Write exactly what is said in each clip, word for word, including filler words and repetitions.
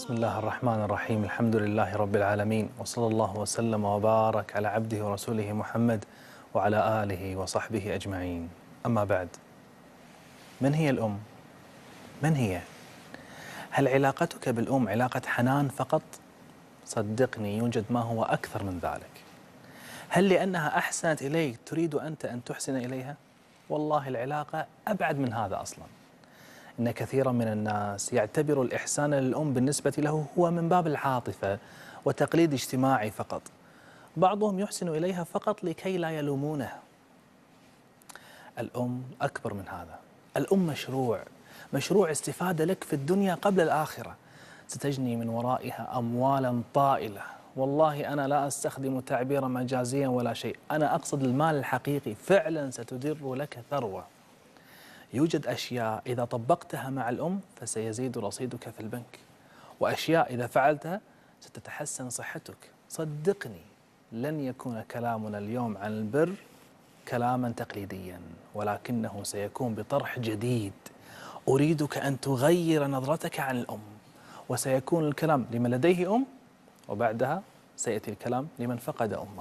بسم الله الرحمن الرحيم. الحمد لله رب العالمين، وصلى الله وسلم وبارك على عبده ورسوله محمد وعلى آله وصحبه أجمعين. أما بعد، من هي الأم؟ من هي؟ هل علاقتك بالأم علاقة حنان فقط؟ صدقني يوجد ما هو أكثر من ذلك. هل لأنها أحسنت إليك تريد أنت أن تحسن إليها؟ والله العلاقة أبعد من هذا أصلاً. إن كثيرا من الناس يعتبر الإحسان للأم بالنسبة له هو من باب العاطفة وتقليد اجتماعي فقط. بعضهم يحسن إليها فقط لكي لا يلومونه. الأم أكبر من هذا. الأم مشروع مشروع استفادة لك في الدنيا قبل الآخرة. ستجني من ورائها أموالا طائلة. والله أنا لا أستخدم تعبيرا مجازيا ولا شيء، أنا أقصد المال الحقيقي. فعلا ستدر لك ثروة. يوجد أشياء إذا طبقتها مع الأم فسيزيد رصيدك في البنك، وأشياء إذا فعلتها ستتحسن صحتك. صدقني لن يكون كلامنا اليوم عن البر كلاما تقليديا، ولكنه سيكون بطرح جديد. أريدك أن تغير نظرتك عن الأم، وسيكون الكلام لمن لديه أم، وبعدها سيأتي الكلام لمن فقد أمه.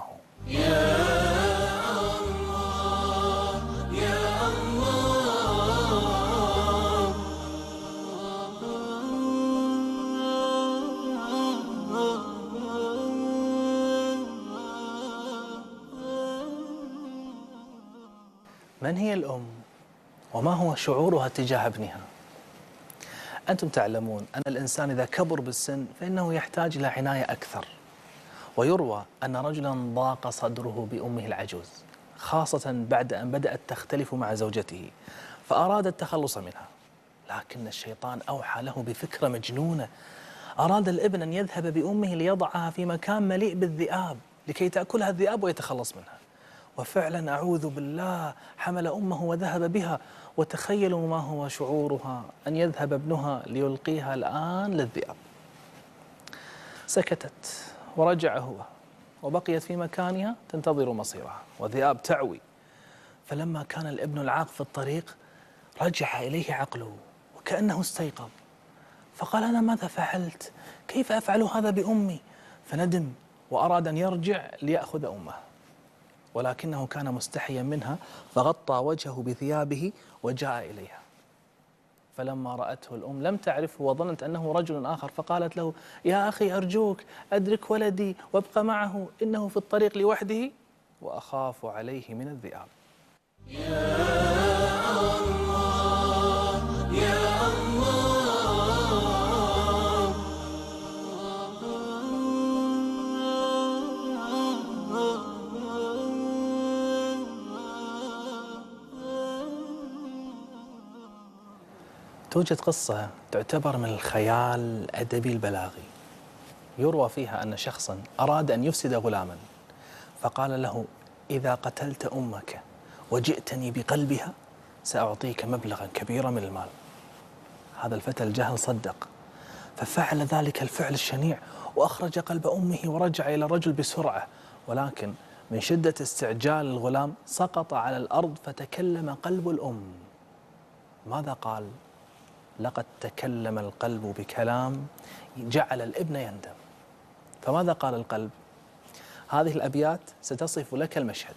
من هي الأم؟ وما هو شعورها تجاه ابنها؟ أنتم تعلمون أن الإنسان إذا كبر بالسن فإنه يحتاج إلى عناية أكثر. ويروى أن رجلا ضاق صدره بأمه العجوز، خاصة بعد أن بدأت تختلف مع زوجته، فأراد التخلص منها. لكن الشيطان أوحى له بفكرة مجنونة. أراد الابن أن يذهب بأمه ليضعها في مكان مليء بالذئاب لكي تأكلها الذئاب ويتخلص منها. وفعلا أعوذ بالله حمل أمه وذهب بها. وتخيلوا ما هو شعورها أن يذهب ابنها ليلقيها الآن للذئاب. سكتت ورجع هو، وبقيت في مكانها تنتظر مصيرها، والذئاب تعوي. فلما كان الابن العاق في الطريق رجع إليه عقله وكأنه استيقظ، فقال: أنا ماذا فعلت؟ كيف أفعل هذا بأمي؟ فندم وأراد أن يرجع ليأخذ أمه، ولكنه كان مستحيا منها، فغطى وجهه بثيابه وجاء إليها. فلما رأته الأم لم تعرفه وظنت أنه رجل آخر، فقالت له: يا أخي أرجوك أدرك ولدي وابق معه، إنه في الطريق لوحده وأخاف عليه من الذئاب. توجد قصة تعتبر من الخيال الأدبي البلاغي، يروى فيها أن شخصا أراد أن يفسد غلاما، فقال له: إذا قتلت أمك وجئتني بقلبها سأعطيك مبلغا كبيرا من المال. هذا الفتى الجهل صدق، ففعل ذلك الفعل الشنيع وأخرج قلب أمه ورجع إلى الرجل بسرعة، ولكن من شدة استعجال الغلام سقط على الأرض فتكلم قلب الأم. ماذا قال؟ لقد تكلم القلب بكلام جعل الابن يندم. فماذا قال القلب؟ هذه الأبيات ستصف لك المشهد: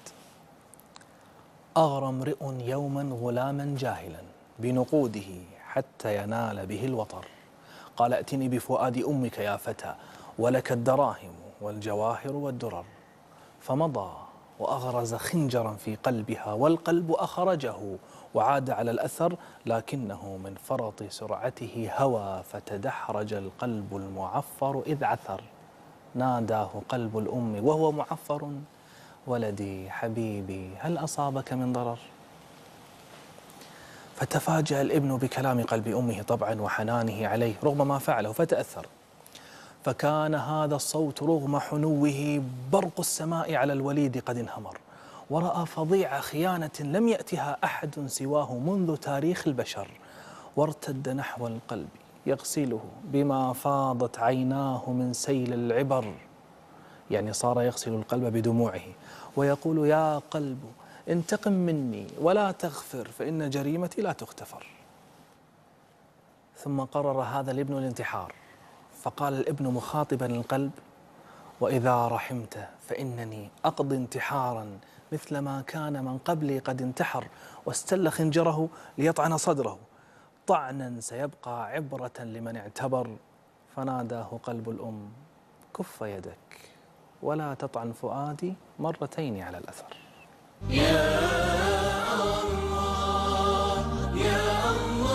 أغرى امرئ يوما غلاما جاهلا بنقوده حتى ينال به الوطر، قال: ائتني بفؤاد أمك يا فتى ولك الدراهم والجواهر والدرر. فمضى وأغرز خنجرا في قلبها، والقلب أخرجه وعاد على الأثر، لكنه من فرط سرعته هوى فتدحرج القلب المعفر إذ عثر. ناداه قلب الأم وهو معفر: ولدي حبيبي هل أصابك من ضرر؟ فتفاجأ الابن بكلام قلب أمه طبعا وحنانه عليه رغم ما فعله، فتأثر. فكان هذا الصوت رغم حنوه برق السماء على الوليد قد انهمر، ورأى فظيع خيانة لم يأتها أحد سواه منذ تاريخ البشر، وارتد نحو القلب يغسله بما فاضت عيناه من سيل العبر. يعني صار يغسل القلب بدموعه ويقول: يا قلب انتقم مني ولا تغفر، فإن جريمتي لا تغتفر. ثم قرر هذا الابن الانتحار، فقال الابن مخاطبا القلب: وإذا رحمت فإنني أقضي انتحارا مثل ما كان من قبلي قد انتحر واستل خنجره ليطعن صدره، طعنا سيبقى عبرة لمن اعتبر. فناداه قلب الأم: كف يدك ولا تطعن فؤادي مرتين على الأثر. يا الله يا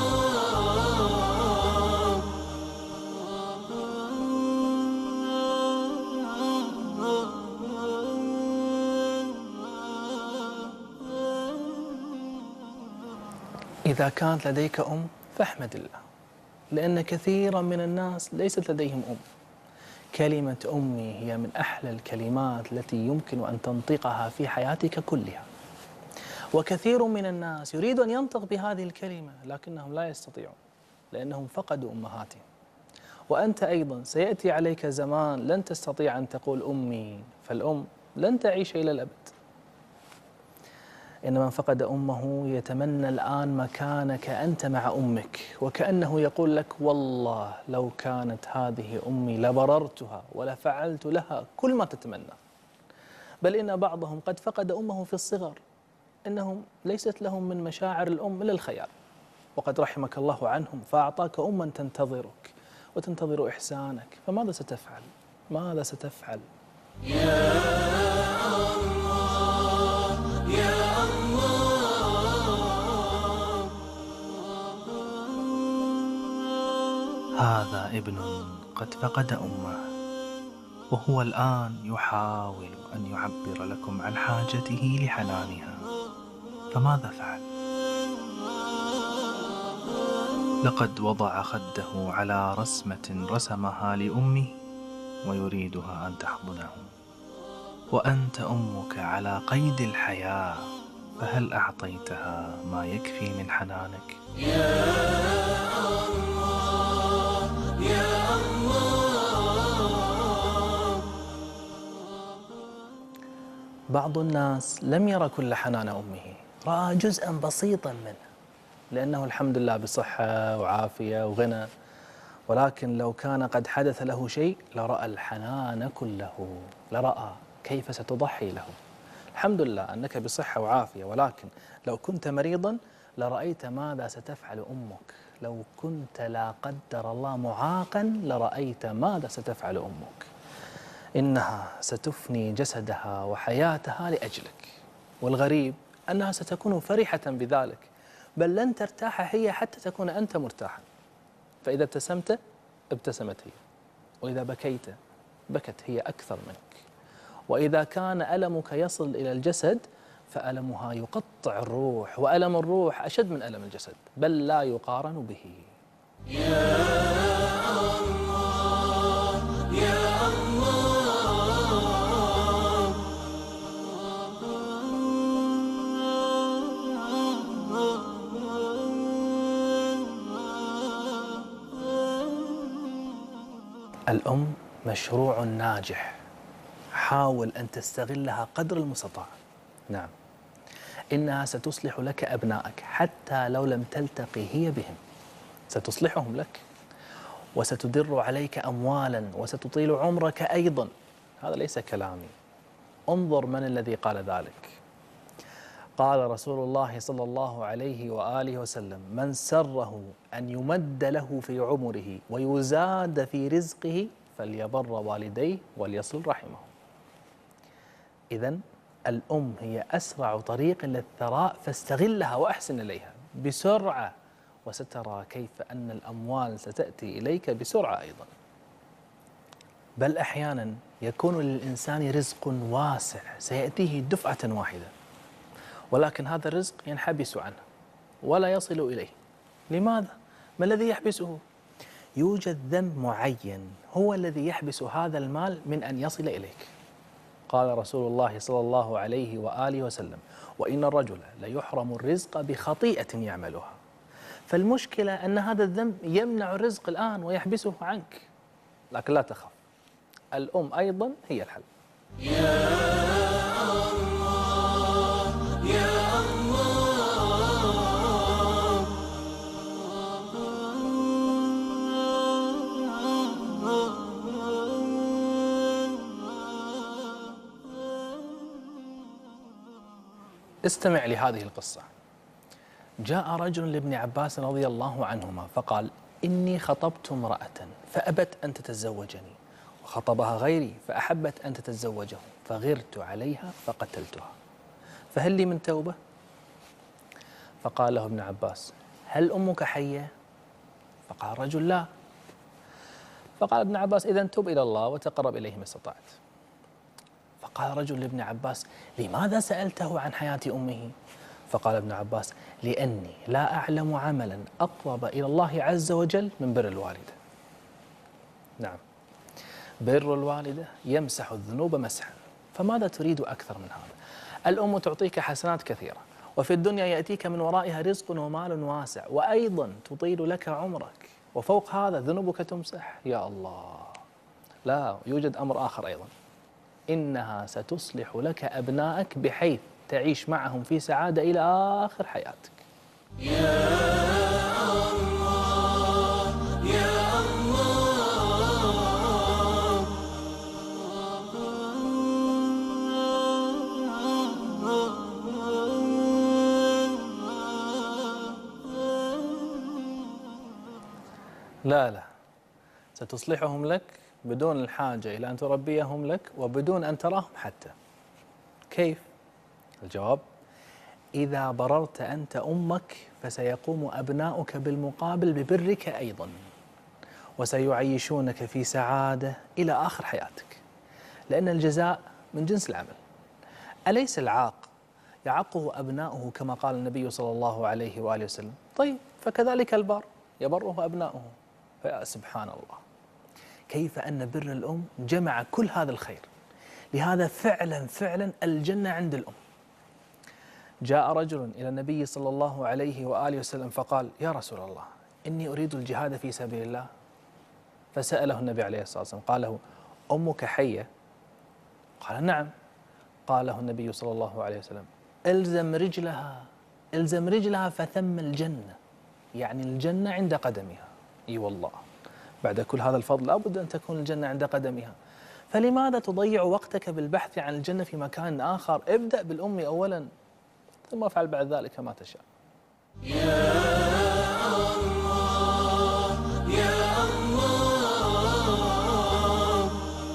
إذا كانت لديك أم فاحمد الله، لأن كثيرا من الناس ليست لديهم أم. كلمة أمي هي من أحلى الكلمات التي يمكن أن تنطقها في حياتك كلها، وكثير من الناس يريد أن ينطق بهذه الكلمة لكنهم لا يستطيعون لأنهم فقدوا أمهاتهم. وأنت أيضا سيأتي عليك زمان لن تستطيع أن تقول أمي، فالأم لن تعيش إلى الأبد. إن من فقد أمه يتمنى الآن مكانك أنت مع أمك، وكأنه يقول لك: والله لو كانت هذه أمي لبررتها ولفعلت لها كل ما تتمنى. بل إن بعضهم قد فقد أمه في الصغر، إنهم ليست لهم من مشاعر الأم إلا الخيال، وقد رحمك الله عنهم فأعطاك أما تنتظرك وتنتظر إحسانك، فماذا ستفعل؟ ماذا ستفعل؟ يا الله يا هذا ابن قد فقد أمه وهو الآن يحاول أن يعبر لكم عن حاجته لحنانها، فماذا فعل؟ لقد وضع خده على رسمة رسمها لأمه ويريدها أن تحضنه، وأنت أمك على قيد الحياة، فهل أعطيتها ما يكفي من حنانك؟ يا الله يا الله. بعض الناس لم يرى كل حنان أمه، رأى جزءا بسيطا منه، لأنه الحمد لله بصحة وعافية وغنى، ولكن لو كان قد حدث له شيء لرأى الحنان كله، لرأى كيف ستضحي له. الحمد لله أنك بصحة وعافية، ولكن لو كنت مريضا لرأيت ماذا ستفعل أمك. لو كنت لا قدر الله معاقا لرأيت ماذا ستفعل أمك. إنها ستفني جسدها وحياتها لأجلك، والغريب أنها ستكون فرحة بذلك، بل لن ترتاح هي حتى تكون أنت مرتاحا. فإذا ابتسمت ابتسمت هي، وإذا بكيت بكت هي أكثر منك. وإذا كان ألمك يصل إلى الجسد فألمها يقطع الروح، وألم الروح أشد من ألم الجسد، بل لا يقارن به. يا الله يا الله. الأم مشروع ناجح، حاول أن تستغلها قدر المستطاع. نعم، إنها ستصلح لك أبنائك حتى لو لم تلتقي هي بهم، ستصلحهم لك، وستدر عليك أموالا، وستطيل عمرك أيضا. هذا ليس كلامي، انظر من الذي قال ذلك. قال رسول الله صلى الله عليه وآله وسلم: من سره أن يمد له في عمره ويزاد في رزقه فليبر والديه وليصل رحمه. إذن الأم هي أسرع طريق للثراء، فاستغلها وأحسن إليها بسرعة، وسترى كيف أن الأموال ستأتي إليك بسرعة أيضا. بل أحيانا يكون للإنسان رزق واسع سيأتيه دفعة واحدة، ولكن هذا الرزق ينحبس عنه ولا يصل إليه. لماذا؟ ما الذي يحبسه؟ يوجد ذنب معين هو الذي يحبس هذا المال من أن يصل إليك. قال رسول الله صلى الله عليه وآله وسلم: وإن الرجل ليحرم الرزق بخطيئة يعملها. فالمشكلة أن هذا الذنب يمنع الرزق الآن ويحبسه عنك، لكن لا تخاف، الأم أيضا هي الحل. يا الله يا الله. استمع لهذه القصة. جاء رجل لابن عباس رضي الله عنهما فقال: إني خطبت امرأة فأبت أن تتزوجني، وخطبها غيري فأحبت أن تتزوجه، فغرت عليها فقتلتها، فهل لي من توبة؟ فقال له ابن عباس: هل أمك حية؟ فقال الرجل: لا. فقال ابن عباس: إذن تب إلى الله وتقرب إليه ما استطعت. فقال رجل لابن عباس: لماذا سألته عن حياة أمه؟ فقال ابن عباس: لأني لا أعلم عملا أقرب إلى الله عز وجل من بر الوالدة. نعم، بر الوالدة يمسح الذنوب مسحا، فماذا تريد أكثر من هذا؟ الأم تعطيك حسنات كثيرة، وفي الدنيا يأتيك من ورائها رزق ومال واسع، وأيضا تطيل لك عمرك، وفوق هذا ذنوبك تمسح. يا الله، لا، يوجد أمر آخر أيضا، إنها ستصلح لك أبنائك بحيث تعيش معهم في سعادة إلى آخر حياتك. يا الله يا الله. لا لا، ستصلحهم لك بدون الحاجة إلى أن تربيهم لك وبدون أن تراهم حتى. كيف؟ الجواب: إذا بررت أنت أمك فسيقوم أبناؤك بالمقابل ببرك أيضا، وسيعيشونك في سعادة إلى آخر حياتك، لأن الجزاء من جنس العمل. أليس العاق يعقه أبناؤه كما قال النبي صلى الله عليه وآله وسلم؟ طيب، فكذلك البار يبره أبناؤه. فيا سبحان الله، كيف أن بر الأم جمع كل هذا الخير. لهذا فعلا فعلا الجنة عند الأم. جاء رجل إلى النبي صلى الله عليه وآله وسلم فقال: يا رسول الله، إني أريد الجهاد في سبيل الله. فسأله النبي عليه الصلاة والسلام قال له: أمك حية؟ قال: نعم. قال له النبي صلى الله عليه وسلم: إلزم رجلها، إلزم رجلها فثم الجنة، يعني الجنة عند قدمها. إي والله، بعد كل هذا الفضل لابد أن تكون الجنة عند قدمها. فلماذا تضيع وقتك بالبحث عن الجنة في مكان آخر؟ ابدأ بالأم أولا، ثم افعل بعد ذلك ما تشاء. يا الله يا الله.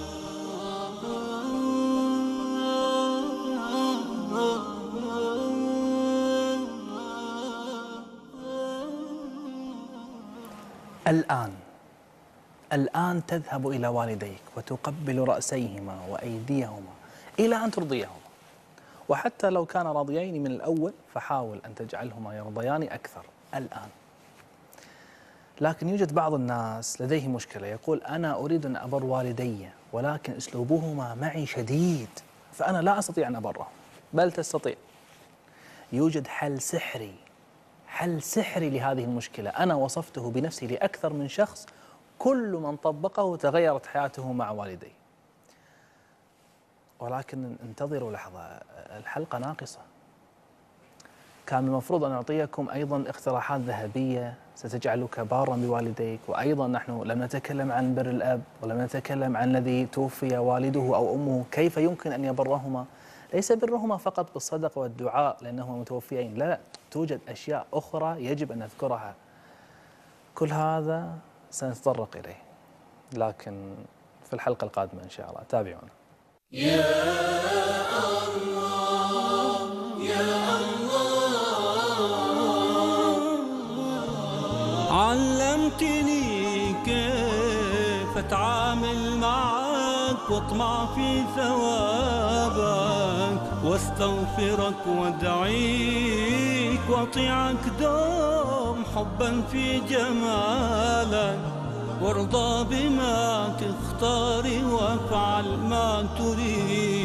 الآن الآن تذهب إلى والديك وتقبل رأسيهما وأيديهما إلى أن ترضيهما، وحتى لو كان راضيين من الأول فحاول أن تجعلهما يرضيان أكثر الآن. لكن يوجد بعض الناس لديه مشكلة، يقول: أنا أريد أن أبر والدي ولكن أسلوبهما معي شديد، فأنا لا أستطيع أن أبرهم. بل تستطيع. يوجد حل سحري، حل سحري لهذه المشكلة، أنا وصفته بنفسي لأكثر من شخص، كل من طبقه تغيرت حياته مع والديه. ولكن انتظروا لحظة، الحلقة ناقصة. كان المفروض أن أعطيكم أيضا اقتراحات ذهبية ستجعلك بارا بوالديك، وأيضا نحن لم نتكلم عن بر الأب، ولم نتكلم عن الذي توفي والده أو أمه كيف يمكن أن يبرهما. ليس برهما فقط بالصدقة والدعاء لأنهما متوفيين، لا، توجد أشياء أخرى يجب أن نذكرها. كل هذا سنتطرق إليه، لكن في الحلقة القادمة إن شاء الله. تابعونا. يا الله يا الله. علمتني كيف أتعامل معك واطمع في ثوابك، واستغفرك وادعيك واطيعك دوم حبا في جمالك، وارضى بما تختار وافعل ما تريد.